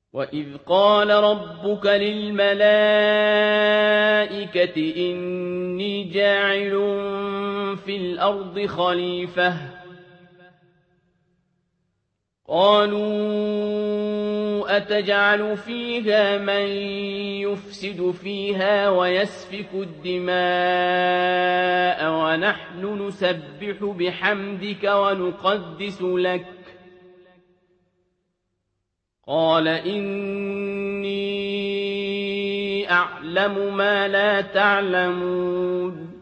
وَإِذْ قَالَ رَبُّكَ لِلْمَلَائِكَةِ إِنِّي جَاعِلٌ فِي الْأَرْضِ خَلِيفَةً ۖ قَالُوا أَتَجْعَلُ فِيهَا مَن يُفْسِدُ فِيهَا وَيَسْفِكُ الدِّمَاءَ وَنَحْنُ نُسَبِّحُ بِحَمْدِكَ وَنُقَدِّسُ لَكَ ۖ قَالَ إِنِّي أَعْلَمُ مَا لَا تَعْلَمُونَ